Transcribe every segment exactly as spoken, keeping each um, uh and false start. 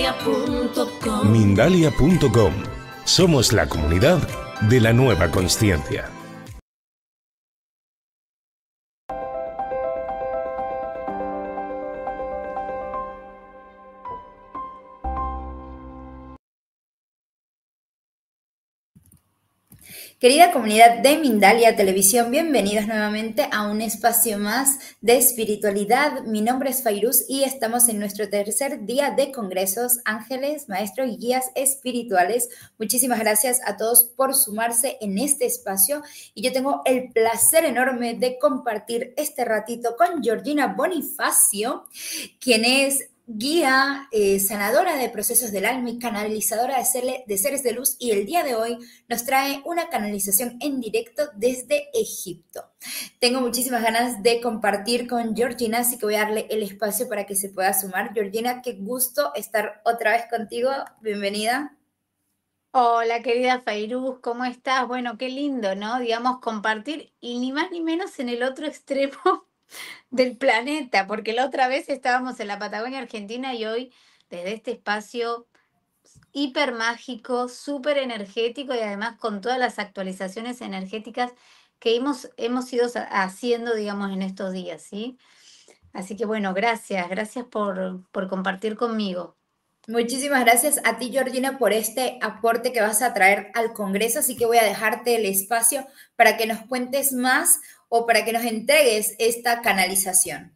punto com. Mindalia punto com. Somos la comunidad de la nueva consciencia. Querida comunidad de Mindalia Televisión, bienvenidos nuevamente a un espacio más de espiritualidad. Mi nombre es Fairuz y estamos en nuestro tercer día de congresos Ángeles, Maestros y Guías Espirituales. Muchísimas gracias a todos por sumarse en este espacio y yo tengo el placer enorme de compartir este ratito con Georgina Bonifacio, quien es guía, eh, sanadora de procesos del alma y canalizadora de, serle, de seres de luz, y el día de hoy nos trae una canalización en directo desde Egipto. Tengo muchísimas ganas de compartir con Georgina, así que voy a darle el espacio para que se pueda sumar. Georgina, qué gusto estar otra vez contigo. Bienvenida. Hola, querida Fairuz, ¿cómo estás? Bueno, qué lindo, ¿no? Digamos, compartir, y ni más ni menos en el otro extremo del planeta, porque la otra vez estábamos en la Patagonia Argentina y hoy desde este espacio hiper mágico, súper energético y además con todas las actualizaciones energéticas que hemos, hemos ido haciendo, digamos, en estos días, ¿sí? Así que bueno, gracias, gracias por, por compartir conmigo. Muchísimas gracias a ti, Georgina, por este aporte que vas a traer al Congreso, así que voy a dejarte el espacio para que nos cuentes más o para que nos entregues esta canalización.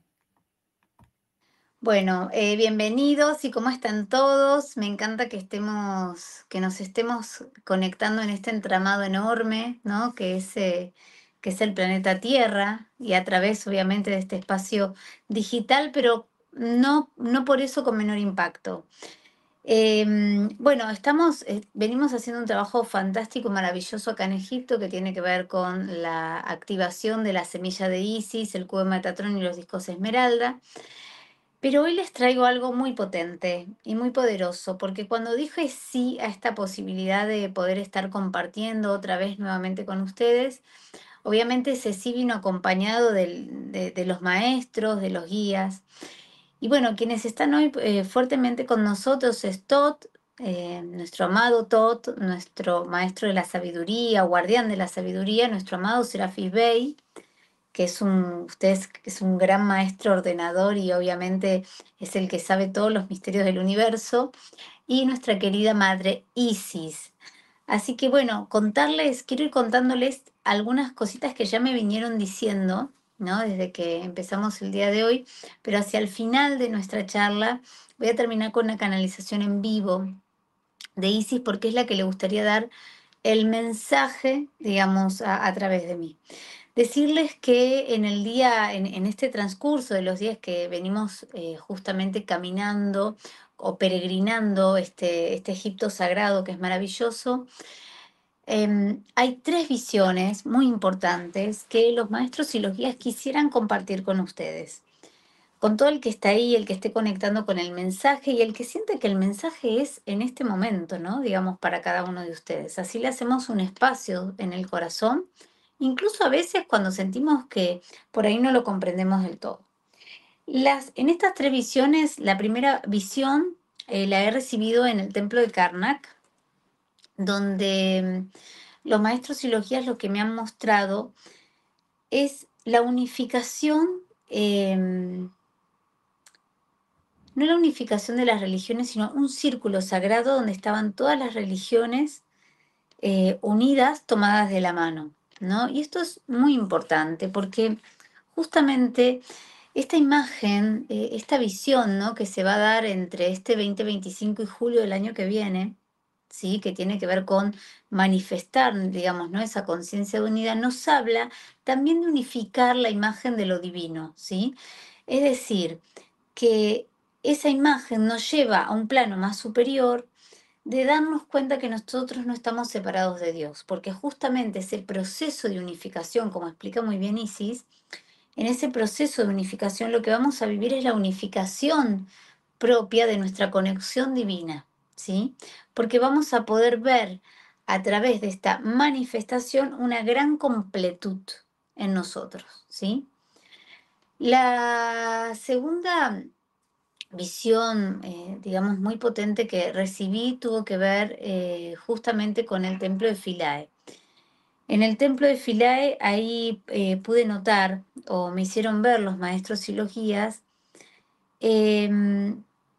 Bueno, eh, bienvenidos y cómo están todos. Me encanta que estemos, que nos estemos conectando en este entramado enorme, ¿no? Que es, eh, que es el planeta Tierra, y a través, obviamente, de este espacio digital, pero no, no por eso con menor impacto. Eh, bueno, estamos, eh, venimos haciendo un trabajo fantástico, maravilloso acá en Egipto, que tiene que ver con la activación de la semilla de Isis, el cubo de Metatrón y los discos Esmeralda. Pero hoy les traigo algo muy potente y muy poderoso, porque cuando dije sí a esta posibilidad de poder estar compartiendo otra vez nuevamente con ustedes, obviamente ese sí vino acompañado del- de, de los maestros, de los guías. Y bueno, quienes están hoy eh, fuertemente con nosotros es Tot, eh, nuestro amado Tot, nuestro maestro de la sabiduría, guardián de la sabiduría, nuestro amado Serafis Bey, que es un, usted es, es un gran maestro ordenador y obviamente es el que sabe todos los misterios del universo, y nuestra querida madre Isis. Así que bueno, contarles, quiero ir contándoles algunas cositas que ya me vinieron diciendo, ¿no? Desde que empezamos el día de hoy, pero hacia el final de nuestra charla voy a terminar con una canalización en vivo de Isis, porque es la que le gustaría dar el mensaje, digamos, a, a través de mí. Decirles que en el día, en, en este transcurso de los días que venimos eh, justamente caminando o peregrinando este, este Egipto sagrado que es maravilloso, eh, hay tres visiones muy importantes que los maestros y los guías quisieran compartir con ustedes. Con todo el que está ahí, el que esté conectando con el mensaje y el que siente que el mensaje es en este momento, ¿no? Digamos, para cada uno de ustedes. Así le hacemos un espacio en el corazón, incluso a veces cuando sentimos que por ahí no lo comprendemos del todo. Las, en estas tres visiones, la primera visión eh, la he recibido en el templo de Karnak, donde mm, los maestros y los guías lo que me han mostrado es la unificación, eh, no la unificación de las religiones, sino un círculo sagrado donde estaban todas las religiones eh, unidas, tomadas de la mano, ¿no? Y esto es muy importante porque justamente esta imagen, eh, esta visión, ¿no? Que se va a dar entre este veinte veinticinco y julio del año que viene, ¿sí? Que tiene que ver con manifestar, digamos, ¿no? Esa conciencia de unidad, nos habla también de unificar la imagen de lo divino, ¿sí? Es decir, que esa imagen nos lleva a un plano más superior de darnos cuenta que nosotros no estamos separados de Dios, porque justamente ese proceso de unificación, como explica muy bien Isis, en ese proceso de unificación lo que vamos a vivir es la unificación propia de nuestra conexión divina, ¿sí? Porque vamos a poder ver a través de esta manifestación una gran completud en nosotros, ¿sí? La segunda visión, eh, digamos, muy potente que recibí tuvo que ver eh, justamente con el templo de Philae. En el templo de Philae, ahí eh, pude notar, o me hicieron ver los maestros y los guías, eh,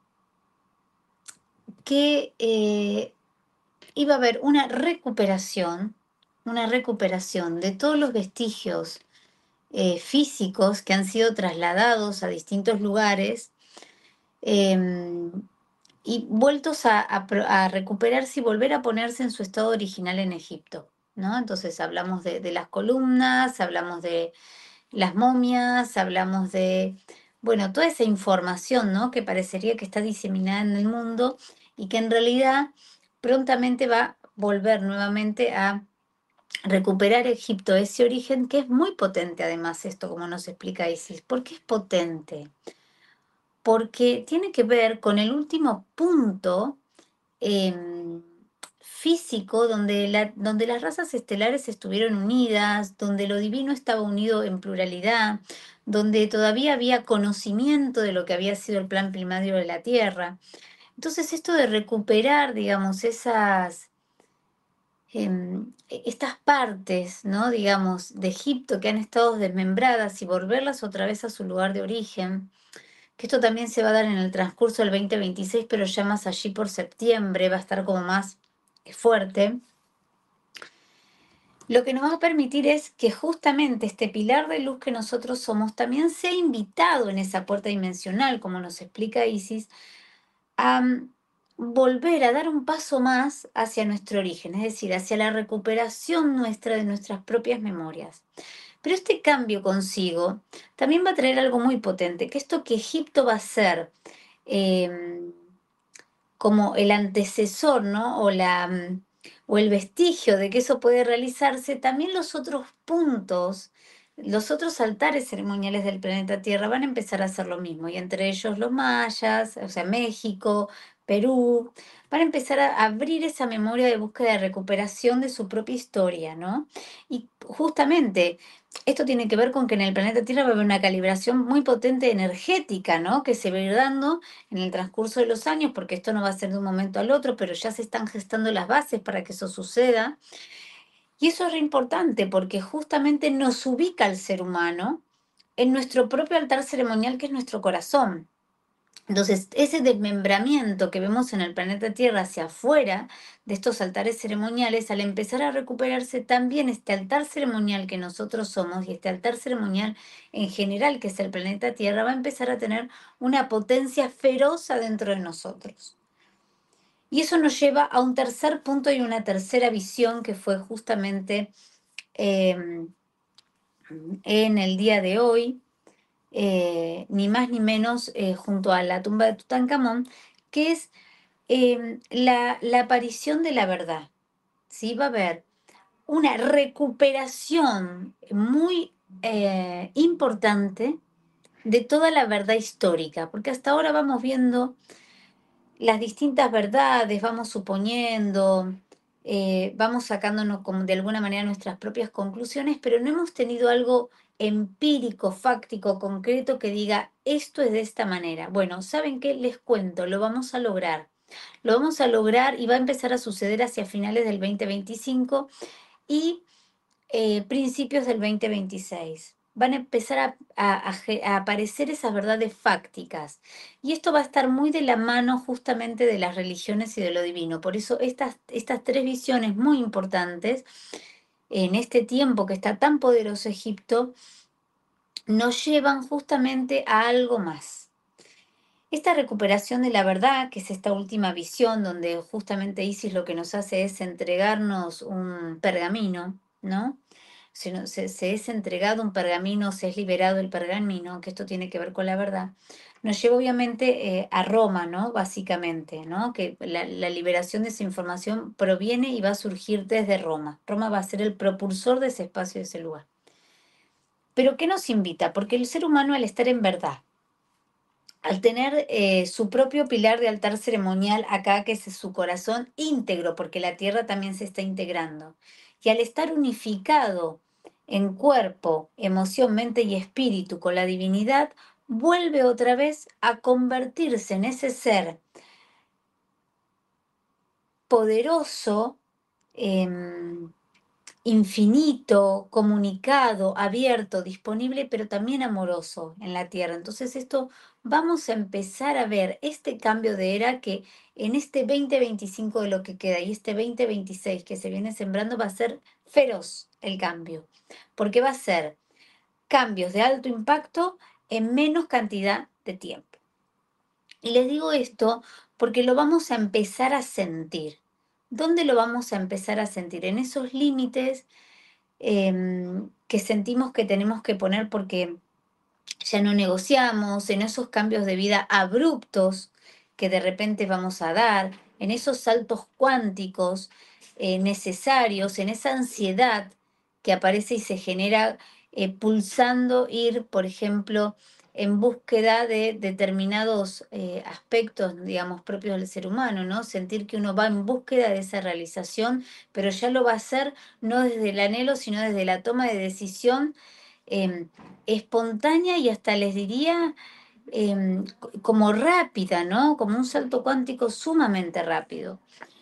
que eh, iba a haber una recuperación, una recuperación de todos los vestigios eh, físicos que han sido trasladados a distintos lugares eh, y vueltos a, a, a recuperarse y volver a ponerse en su estado original en Egipto, ¿no? Entonces hablamos de, de las columnas, hablamos de las momias, hablamos de, bueno, toda esa información, ¿no? Que parecería que está diseminada en el mundo y que en realidad prontamente va a volver nuevamente a recuperar Egipto, ese origen que es muy potente además, esto como nos explica Isis. ¿Por qué es potente? Porque tiene que ver con el último punto eh, físico donde, la, donde las razas estelares estuvieron unidas, donde lo divino estaba unido en pluralidad, donde todavía había conocimiento de lo que había sido el plan primario de la Tierra. Entonces esto de recuperar, digamos, esas, eh, estas partes, ¿no? Digamos, de Egipto que han estado desmembradas y volverlas otra vez a su lugar de origen, que esto también se va a dar en el transcurso del veinte veintiséis, pero ya más allí por septiembre, va a estar como más fuerte. Lo que nos va a permitir es que justamente este pilar de luz que nosotros somos también sea invitado en esa puerta dimensional, como nos explica Isis, a um, volver a dar un paso más hacia nuestro origen, es decir, hacia la recuperación nuestra de nuestras propias memorias. Pero este cambio consigo también va a traer algo muy potente, que esto que Egipto va a ser eh, como el antecesor, ¿no? O, la, o el vestigio de que eso puede realizarse, también los otros puntos, los otros altares ceremoniales del planeta Tierra van a empezar a hacer lo mismo, y entre ellos los mayas, o sea, México, Perú, van a empezar a abrir esa memoria de búsqueda de recuperación de su propia historia, ¿no? Y justamente esto tiene que ver con que en el planeta Tierra va a haber una calibración muy potente energética, ¿no? Que se va a ir dando en el transcurso de los años, porque esto no va a ser de un momento al otro, pero ya se están gestando las bases para que eso suceda. Y eso es re importante porque justamente nos ubica al ser humano en nuestro propio altar ceremonial, que es nuestro corazón. Entonces, ese desmembramiento que vemos en el planeta Tierra hacia afuera de estos altares ceremoniales, al empezar a recuperarse también este altar ceremonial que nosotros somos y este altar ceremonial en general que es el planeta Tierra, va a empezar a tener una potencia feroz dentro de nosotros. Y eso nos lleva a un tercer punto y una tercera visión que fue justamente eh, en el día de hoy, eh, ni más ni menos eh, junto a la tumba de Tutankamón, que es eh, la, la aparición de la verdad. ¿Sí? Va a haber una recuperación muy eh, importante de toda la verdad histórica, porque hasta ahora vamos viendo las distintas verdades, vamos suponiendo, eh, vamos sacándonos como de alguna manera nuestras propias conclusiones, pero no hemos tenido algo empírico, fáctico, concreto que diga esto es de esta manera. Bueno, ¿saben qué? Les cuento, lo vamos a lograr. Lo vamos a lograr y va a empezar a suceder hacia finales del veinte veinticinco y eh, principios del veinte veintiséis. Van a empezar a, a, a, a aparecer esas verdades fácticas. Y esto va a estar muy de la mano justamente de las religiones y de lo divino. Por eso estas, estas tres visiones muy importantes en este tiempo que está tan poderoso Egipto, nos llevan justamente a algo más. Esta recuperación de la verdad, que es esta última visión donde justamente Isis lo que nos hace es entregarnos un pergamino, ¿no? Se, se, se es entregado un pergamino, se es liberado el pergamino, que esto tiene que ver con la verdad, nos lleva obviamente eh, a Roma, ¿no? Básicamente, ¿no? Que la, la liberación de esa información proviene y va a surgir desde Roma. Roma va a ser el propulsor de ese espacio, de ese lugar. Pero ¿qué nos invita? Porque el ser humano, al estar en verdad, al tener eh, su propio pilar de altar ceremonial acá, que es su corazón íntegro, porque la tierra también se está integrando, y al estar unificado en cuerpo, emoción, mente y espíritu con la divinidad, vuelve otra vez a convertirse en ese ser poderoso, eh, infinito, comunicado, abierto, disponible, pero también amoroso en la Tierra. Entonces esto vamos a empezar a ver este cambio de era que en este veinte veinticinco de lo que queda y este veinte veintiséis que se viene sembrando va a ser feroz el cambio, porque va a ser cambios de alto impacto en menos cantidad de tiempo. Y les digo esto porque lo vamos a empezar a sentir. ¿Dónde lo vamos a empezar a sentir? En esos límites eh, que sentimos que tenemos que poner porque ya no negociamos, en esos cambios de vida abruptos que de repente vamos a dar, en esos saltos cuánticos eh, necesarios, en esa ansiedad que aparece y se genera eh, pulsando ir, por ejemplo, en búsqueda de determinados eh, aspectos, digamos, propios del ser humano, ¿no? Sentir que uno va en búsqueda de esa realización, pero ya lo va a hacer no desde el anhelo, sino desde la toma de decisión eh, espontánea y hasta les diría eh, como rápida, ¿no? Como un salto cuántico sumamente rápido.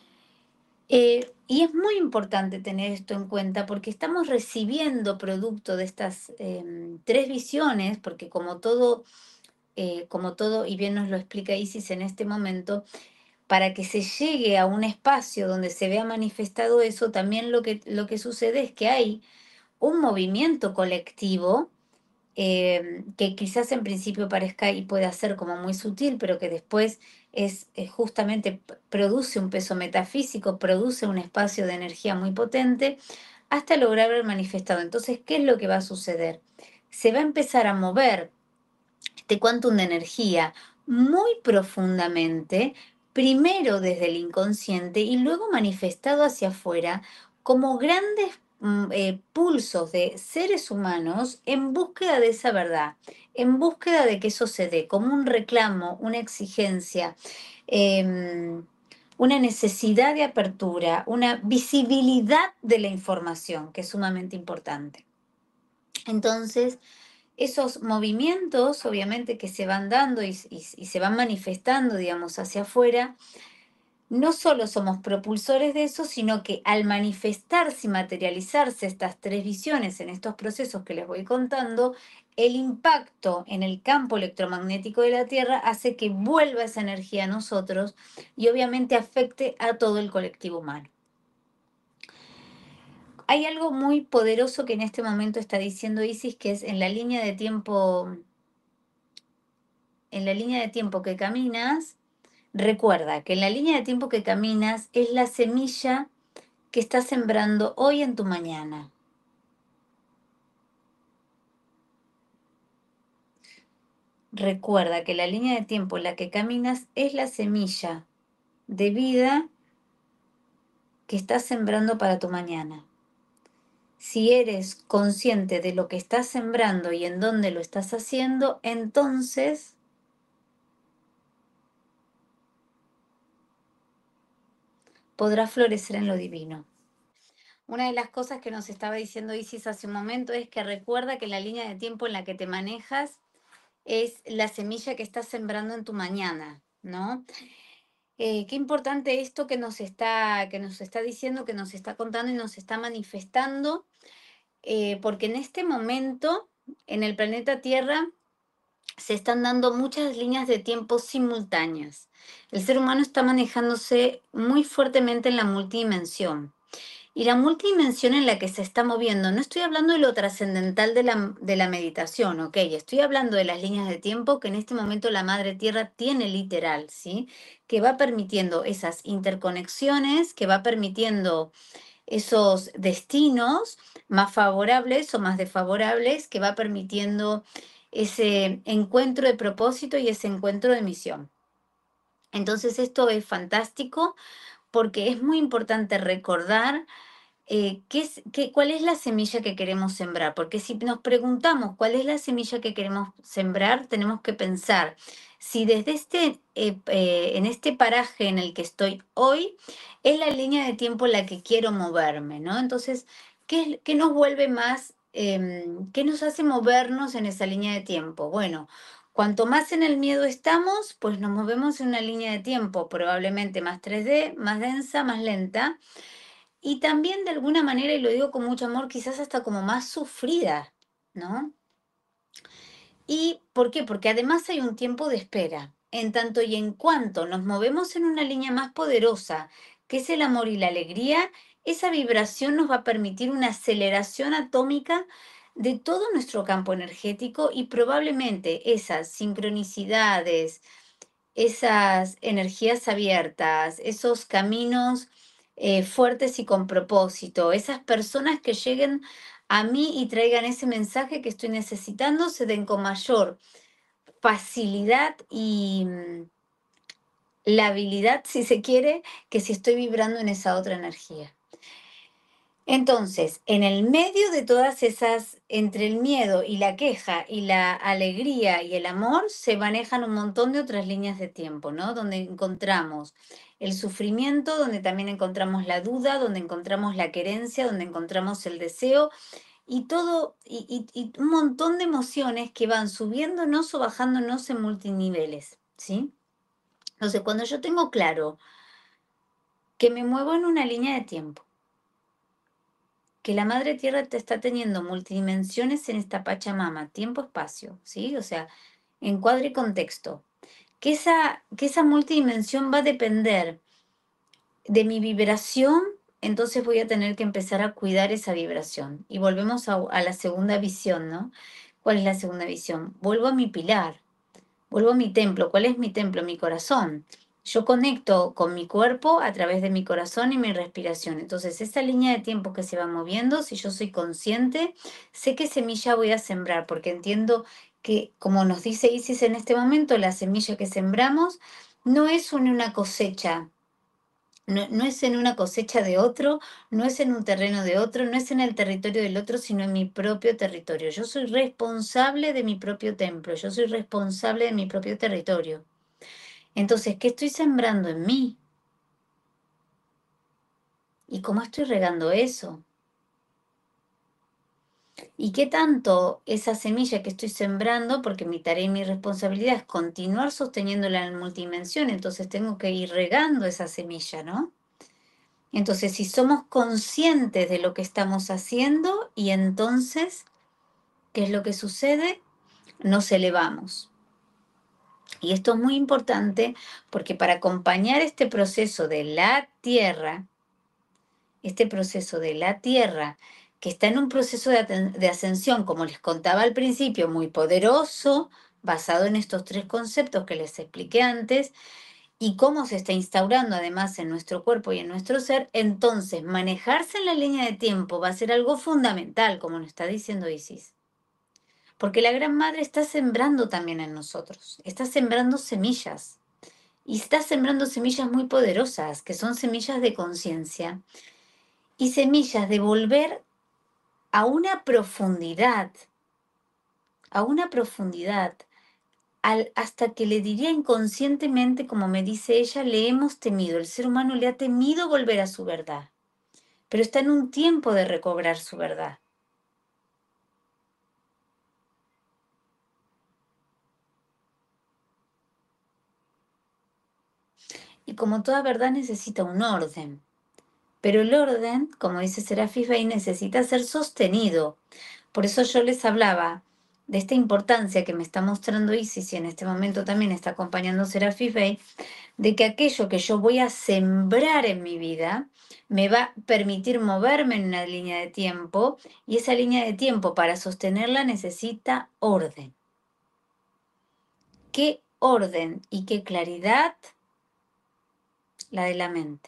Eh, y es muy importante tener esto en cuenta porque estamos recibiendo producto de estas eh, tres visiones, porque como todo, eh, como todo, y bien nos lo explica Isis en este momento, para que se llegue a un espacio donde se vea manifestado eso, también lo que, lo que sucede es que hay un movimiento colectivo eh, que quizás en principio parezca y pueda ser como muy sutil, pero que después es, es justamente produce un peso metafísico, produce un espacio de energía muy potente, hasta lograr ver manifestado. Entonces, ¿qué es lo que va a suceder? Se va a empezar a mover este quantum de energía muy profundamente, primero desde el inconsciente y luego manifestado hacia afuera como grandes mm, eh, pulsos de seres humanos en búsqueda de esa verdad, en búsqueda de que eso se dé, como un reclamo, una exigencia, eh, una necesidad de apertura, una visibilidad de la información, que es sumamente importante. Entonces, esos movimientos, obviamente, que se van dando y, y, y se van manifestando, digamos, hacia afuera, no solo somos propulsores de eso, sino que al manifestarse y materializarse estas tres visiones en estos procesos que les voy contando, el impacto en el campo electromagnético de la Tierra hace que vuelva esa energía a nosotros y obviamente afecte a todo el colectivo humano. Hay algo muy poderoso que en este momento está diciendo Isis, que es en la línea de tiempo, en la línea de tiempo que caminas, recuerda que en la línea de tiempo que caminas es la semilla que estás sembrando hoy en tu mañana. Recuerda que la línea de tiempo en la que caminas es la semilla de vida que estás sembrando para tu mañana. Si eres consciente de lo que estás sembrando y en dónde lo estás haciendo, entonces podrás florecer en lo divino. Una de las cosas que nos estaba diciendo Isis hace un momento es que recuerda que la línea de tiempo en la que te manejas es la semilla que estás sembrando en tu mañana, ¿no? Eh, qué importante esto que nos está, que nos está diciendo, que nos está contando y nos está manifestando, eh, porque en este momento, en el planeta Tierra, se están dando muchas líneas de tiempo simultáneas. El ser humano está manejándose muy fuertemente en la multidimensión. Y la multidimensión en la que se está moviendo, no estoy hablando de lo trascendental de la, de la meditación, ¿ok? Estoy hablando de las líneas de tiempo que en este momento la Madre Tierra tiene literal, ¿sí? Que va permitiendo esas interconexiones, que va permitiendo esos destinos más favorables o más desfavorables, que va permitiendo ese encuentro de propósito y ese encuentro de misión. Entonces esto es fantástico porque es muy importante recordar eh, ¿qué es, qué, cuál es la semilla que queremos sembrar, porque si nos preguntamos cuál es la semilla que queremos sembrar, tenemos que pensar si desde este, eh, eh, en este paraje en el que estoy hoy, es la línea de tiempo en la que quiero moverme, ¿no? Entonces, ¿qué, qué nos vuelve más, eh, qué nos hace movernos en esa línea de tiempo? Bueno, Cuanto más en el miedo estamos, pues nos movemos en una línea de tiempo probablemente más tres D, más densa, más lenta, y también de alguna manera, y lo digo con mucho amor, quizás hasta como más sufrida, ¿no? ¿Y por qué? Porque además hay un tiempo de espera. En tanto y en cuanto nos movemos en una línea más poderosa, que es el amor y la alegría, esa vibración nos va a permitir una aceleración atómica de todo nuestro campo energético y probablemente esas sincronicidades, esas energías abiertas, esos caminos eh, fuertes y con propósito, esas personas que lleguen a mí y traigan ese mensaje que estoy necesitando, se den con mayor facilidad y mm, la habilidad, si se quiere, que si estoy vibrando en esa otra energía. Entonces, en el medio de todas esas, entre el miedo y la queja y la alegría y el amor, se manejan un montón de otras líneas de tiempo, ¿no? Donde encontramos el sufrimiento, donde también encontramos la duda, donde encontramos la querencia, donde encontramos el deseo y todo, y, y- y un montón de emociones que van subiéndonos o bajándonos en multiniveles, ¿sí? Entonces, cuando yo tengo claro que me muevo en una línea de tiempo, que la madre tierra te está teniendo multidimensiones en esta Pachamama, tiempo-espacio, ¿sí? O sea, encuadre y contexto. Que esa, que esa multidimensión va a depender de mi vibración, entonces voy a tener que empezar a cuidar esa vibración. Y volvemos a, a la segunda visión, ¿no? ¿Cuál es la segunda visión? Vuelvo a mi pilar, vuelvo a mi templo. ¿Cuál es mi templo? Mi corazón. Yo conecto con mi cuerpo a través de mi corazón y mi respiración. Entonces, esa línea de tiempo que se va moviendo, si yo soy consciente, sé qué semilla voy a sembrar, porque entiendo que, como nos dice Isis en este momento, la semilla que sembramos no es una cosecha. No, no es en una cosecha de otro, no es en un terreno de otro, no es en el territorio del otro, sino en mi propio territorio. Yo soy responsable de mi propio templo, yo soy responsable de mi propio territorio. Entonces, ¿qué estoy sembrando en mí? ¿Y cómo estoy regando eso? ¿Y qué tanto esa semilla que estoy sembrando, porque mi tarea y mi responsabilidad es continuar sosteniéndola en multidimensión, entonces tengo que ir regando esa semilla, ¿no? Entonces, si somos conscientes de lo que estamos haciendo, y entonces, ¿qué es lo que sucede? Nos elevamos. Y esto es muy importante porque para acompañar este proceso de la tierra, este proceso de la tierra, que está en un proceso de, de ascensión, como les contaba al principio, muy poderoso, basado en estos tres conceptos que les expliqué antes, y cómo se está instaurando además en nuestro cuerpo y en nuestro ser, entonces manejarse en la línea de tiempo va a ser algo fundamental, como nos está diciendo Isis. Porque la Gran Madre está sembrando también en nosotros, está sembrando semillas. Y está sembrando semillas muy poderosas, que son semillas de conciencia y semillas de volver a una profundidad, a una profundidad Al, hasta que le diría inconscientemente, como me dice ella, le hemos temido, el ser humano le ha temido volver a su verdad, pero está en un tiempo de recobrar su verdad. Y como toda verdad necesita un orden, pero el orden, como dice Serapis Bey, necesita ser sostenido. Por eso yo les hablaba de esta importancia que me está mostrando Isis y en este momento también está acompañando Serapis Bey, de que aquello que yo voy a sembrar en mi vida me va a permitir moverme en una línea de tiempo y esa línea de tiempo para sostenerla necesita orden. ¿Qué orden y qué claridad? La de la mente.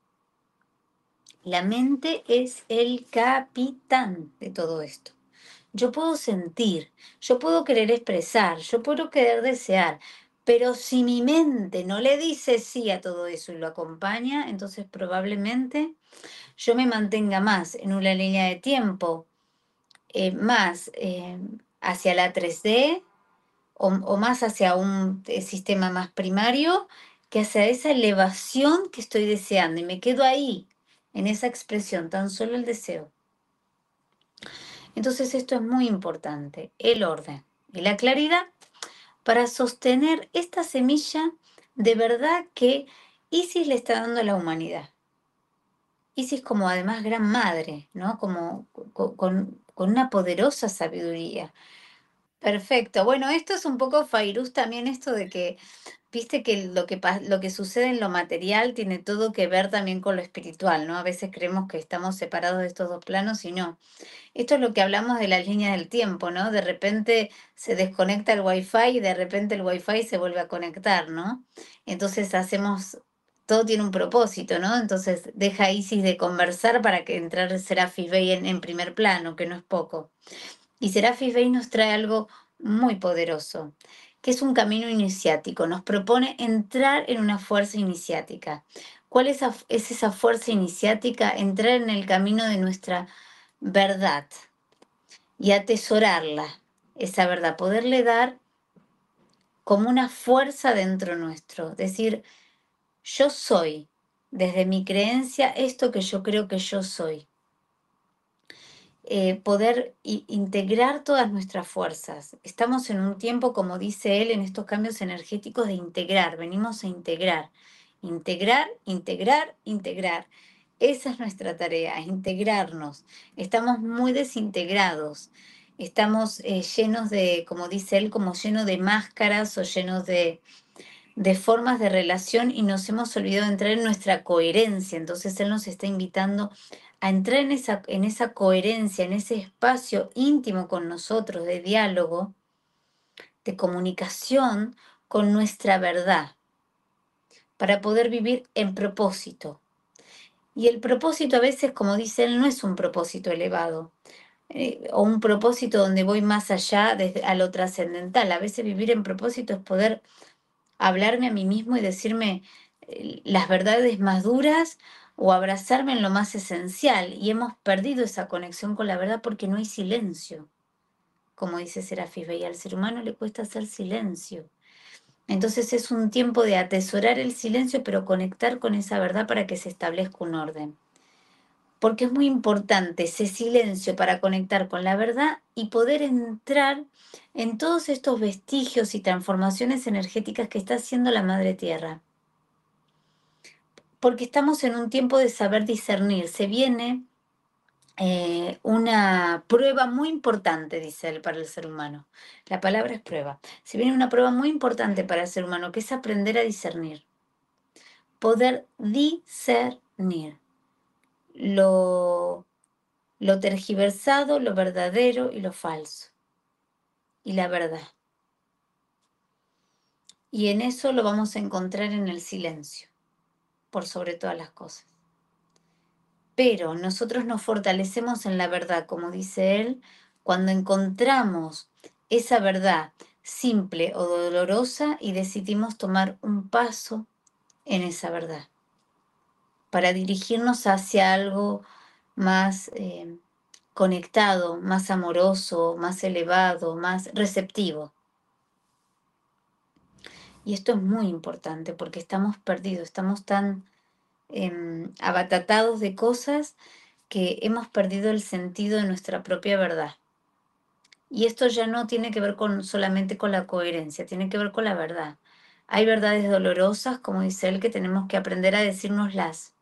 La mente es el capitán de todo esto. Yo puedo sentir, yo puedo querer expresar, yo puedo querer desear, pero si mi mente no le dice sí a todo eso y lo acompaña, entonces probablemente yo me mantenga más en una línea de tiempo, eh, más eh, hacia la tres D o, o más hacia un eh, sistema más primario que hacia esa elevación que estoy deseando y me quedo ahí, en esa expresión, tan solo el deseo. Entonces esto es muy importante, el orden y la claridad para sostener esta semilla de verdad que Isis le está dando a la humanidad. Isis como además gran madre, ¿no? Como con, con, con una poderosa sabiduría. Perfecto. Bueno, esto es un poco Fairuz también, esto de que, viste que lo que, pa- lo que sucede en lo material tiene todo que ver también con lo espiritual, ¿no? A veces creemos que estamos separados de estos dos planos y no. Esto es lo que hablamos de las líneas del tiempo, ¿no? De repente se desconecta el wifi y de repente el wifi se vuelve a conectar, ¿no? Entonces hacemos, todo tiene un propósito, ¿no? Entonces deja Isis de conversar para que entrar Serapis Bey en, en primer plano, que no es poco. Y Serapis Bey nos trae algo muy poderoso, que es un camino iniciático. Nos propone entrar en una fuerza iniciática. ¿Cuál es, esa- es esa fuerza iniciática? Entrar en el camino de nuestra verdad y atesorarla, esa verdad, poderle dar como una fuerza dentro nuestro. Decir, yo soy, desde mi creencia, esto que yo creo que yo soy. Eh, poder i- integrar todas nuestras fuerzas. Estamos en un tiempo, como dice él, en estos cambios energéticos de integrar, venimos a integrar, integrar, integrar, integrar. Esa es nuestra tarea, integrarnos. Estamos muy desintegrados, estamos eh, llenos de, como dice él, como llenos de máscaras o llenos de, de formas de relación y nos hemos olvidado de entrar en nuestra coherencia. Entonces él nos está invitando a entrar en esa, en esa coherencia, en ese espacio íntimo con nosotros, de diálogo, de comunicación con nuestra verdad, para poder vivir en propósito. Y el propósito a veces, como dice él, no es un propósito elevado, eh, o un propósito donde voy más allá desde, a lo trascendental. A veces vivir en propósito es poder hablarme a mí mismo y decirme eh, las verdades más duras o abrazarme en lo más esencial. Y hemos perdido esa conexión con la verdad porque no hay silencio. Como dice Serapis Bey, al ser humano le cuesta hacer silencio. Entonces es un tiempo de atesorar el silencio, pero conectar con esa verdad para que se establezca un orden. Porque es muy importante ese silencio para conectar con la verdad y poder entrar en todos estos vestigios y transformaciones energéticas que está haciendo la Madre Tierra. Porque estamos en un tiempo de saber discernir. Se viene eh, una prueba muy importante, dice él, para el ser humano. La palabra es prueba. Se viene una prueba muy importante para el ser humano, que es aprender a discernir. Poder discernir lo, lo tergiversado, lo verdadero y lo falso. Y la verdad. Y en eso lo vamos a encontrar en el silencio, por sobre todas las cosas. Pero nosotros nos fortalecemos en la verdad, como dice él, cuando encontramos esa verdad simple o dolorosa y decidimos tomar un paso en esa verdad para dirigirnos hacia algo más eh, conectado, más amoroso, más elevado, más receptivo. Y esto es muy importante porque estamos perdidos, estamos tan eh, abatatados de cosas que hemos perdido el sentido de nuestra propia verdad. Y esto ya no tiene que ver con, solamente con la coherencia, tiene que ver con la verdad. Hay verdades dolorosas, como dice él, que tenemos que aprender a decírnoslas.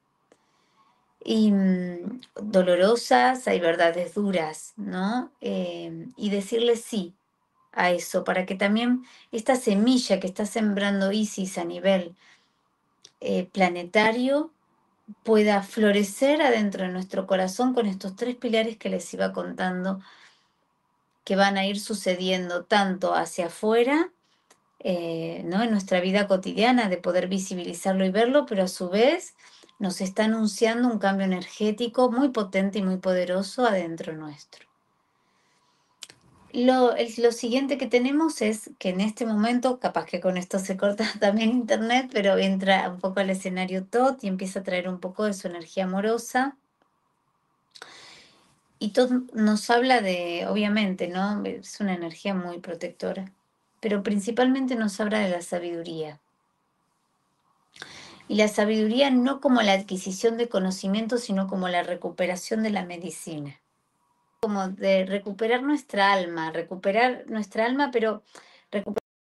Y mm, dolorosas, hay verdades duras, ¿no? Eh, y decirle sí a eso, para que también esta semilla que está sembrando Isis a nivel eh, planetario pueda florecer adentro de nuestro corazón con estos tres pilares que les iba contando, que van a ir sucediendo tanto hacia afuera, eh, ¿no? En nuestra vida cotidiana, de poder visibilizarlo y verlo, pero a su vez nos está anunciando un cambio energético muy potente y muy poderoso adentro nuestro. Lo, el- lo siguiente que tenemos es que en este momento, capaz que con esto se corta también internet, pero entra un poco al escenario Tot y empieza a traer un poco de su energía amorosa. Y Tot nos habla de, obviamente, ¿no? Es una energía muy protectora, pero principalmente nos habla de la sabiduría. Y la sabiduría no como la adquisición de conocimiento, sino como la recuperación de la medicina. Como de recuperar nuestra alma, recuperar nuestra alma, pero recuperar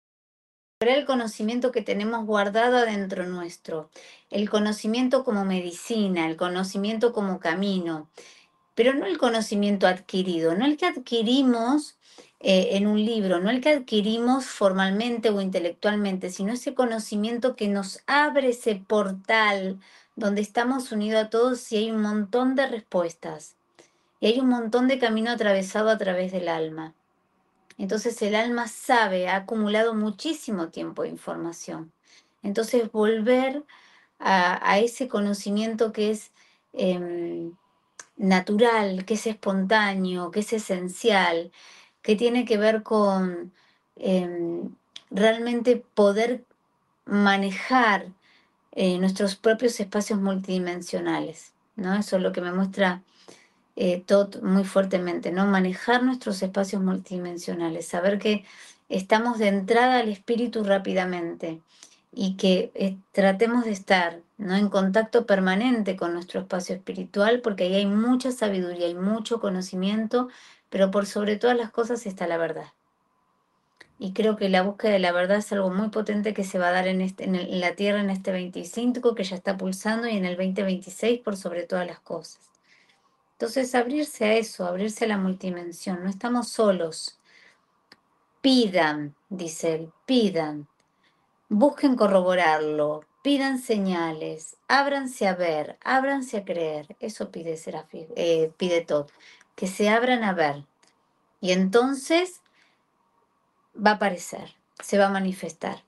el conocimiento que tenemos guardado adentro nuestro, el conocimiento como medicina, el conocimiento como camino, pero no el conocimiento adquirido, no el que adquirimos eh, en un libro, no el que adquirimos formalmente o intelectualmente, sino ese conocimiento que nos abre ese portal donde estamos unidos a todos y hay un montón de respuestas, y hay un montón de camino atravesado a través del alma. Entonces el alma sabe, ha acumulado muchísimo tiempo de información. Entonces volver a, a ese conocimiento que es eh, natural, que es espontáneo, que es esencial, que tiene que ver con eh, realmente poder manejar eh, nuestros propios espacios multidimensionales, ¿no? Eso es lo que me muestra eh, Todd muy fuertemente, ¿no? Manejar nuestros espacios multidimensionales, saber que estamos de entrada al espíritu rápidamente y que eh, tratemos de estar, ¿no?, en contacto permanente con nuestro espacio espiritual, porque ahí hay mucha sabiduría, hay mucho conocimiento, pero por sobre todas las cosas está la verdad. Y creo que la búsqueda de la verdad es algo muy potente que se va a dar en, este, en, el, en la Tierra en este veinticinco, que ya está pulsando, y en el veinte veintiséis por sobre todas las cosas. Entonces, abrirse a eso, abrirse a la multidimensión, no estamos solos. Pidan, dice él, pidan, busquen corroborarlo, pidan señales, ábranse a ver, ábranse a creer. Eso pide Serafín, eh, pide Todd, que se abran a ver. Y entonces va a aparecer, se va a manifestar.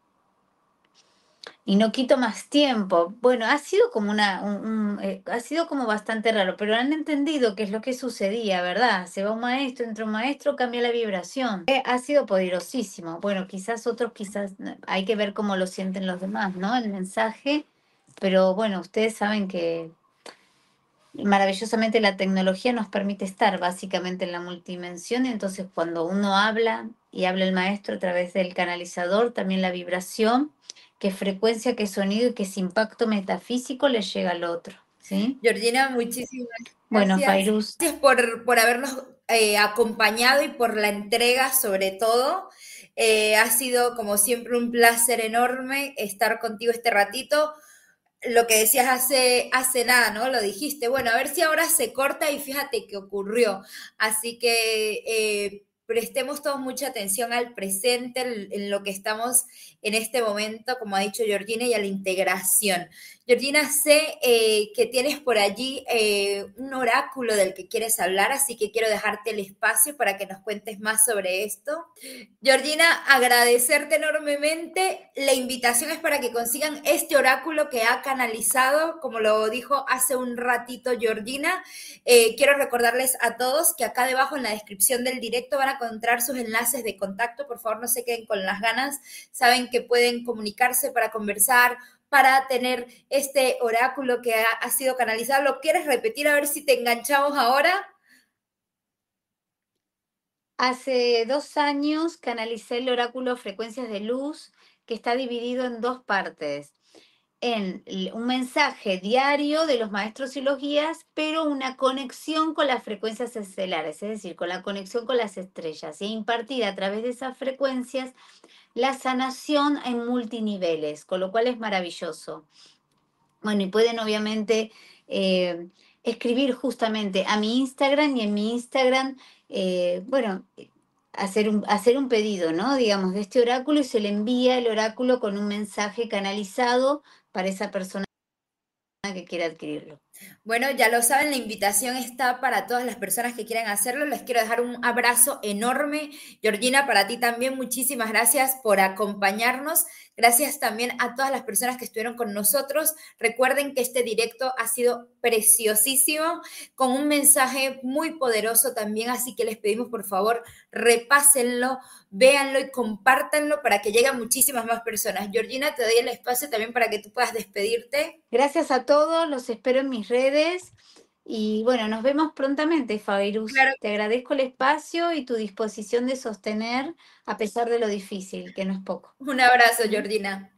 Y no quito más tiempo. Bueno, ha sido como una, un, un, eh, ha sido como bastante raro, pero han entendido qué es lo que sucedía, ¿verdad? Se va un maestro, entra un maestro, cambia la vibración. Eh, ha sido poderosísimo. Bueno, quizás otros, quizás hay que ver cómo lo sienten los demás, ¿no? El mensaje. Pero bueno, ustedes saben que maravillosamente la tecnología nos permite estar básicamente en la multidimensión, y entonces cuando uno habla y habla el maestro a través del canalizador, también la vibración, qué frecuencia, qué sonido y qué impacto metafísico le llega al otro, ¿sí? Georgina, muchísimas Bueno, gracias. Fairuz. Gracias por, por habernos eh, acompañado y por la entrega sobre todo. Eh, ha sido como siempre un placer enorme estar contigo este ratito. Lo que decías hace, hace nada, ¿no? Lo dijiste. Bueno, a ver si ahora se corta y fíjate qué ocurrió. Así que eh, prestemos todos mucha atención al presente, en, en lo que estamos en este momento, como ha dicho Georgina, y a la integración. Georgina, sé eh, que tienes por allí eh, un oráculo del que quieres hablar, así que quiero dejarte el espacio para que nos cuentes más sobre esto. Georgina, agradecerte enormemente. La invitación es para que consigan este oráculo que ha canalizado, como lo dijo hace un ratito Georgina. Eh, quiero recordarles a todos que acá debajo en la descripción del directo van a encontrar sus enlaces de contacto. Por favor, no se queden con las ganas. Saben que pueden comunicarse para conversar, para tener este oráculo que ha, ha sido canalizado. ¿Lo quieres repetir a ver si te enganchamos ahora? Hace dos años canalicé el oráculo Frecuencias de Luz, que está dividido en dos partes. En un mensaje diario de los maestros y los guías, pero una conexión con las frecuencias estelares, es decir, con la conexión con las estrellas, y impartir a través de esas frecuencias la sanación en multiniveles, con lo cual es maravilloso. Bueno, y pueden obviamente eh, escribir justamente a mi Instagram, y en mi Instagram, eh, bueno, hacer un, hacer un pedido, ¿no? Digamos, de este oráculo, y se le envía el oráculo con un mensaje canalizado para esa persona que quiera adquirirlo. Bueno, ya lo saben, la invitación está para todas las personas que quieran hacerlo. Les quiero dejar un abrazo enorme. Georgina, para ti también, muchísimas gracias por acompañarnos. Gracias también a todas las personas que estuvieron con nosotros. Recuerden que este directo ha sido preciosísimo, con un mensaje muy poderoso también, así que les pedimos por favor, repásenlo, véanlo y compártanlo para que lleguen muchísimas más personas. Georgina, te doy el espacio también para que tú puedas despedirte. Gracias a todos, los espero en mis redes. Y bueno, nos vemos prontamente, Fairuz. Claro. Te agradezco el espacio y tu disposición de sostener a pesar de lo difícil, que no es poco. Un abrazo, Georgina.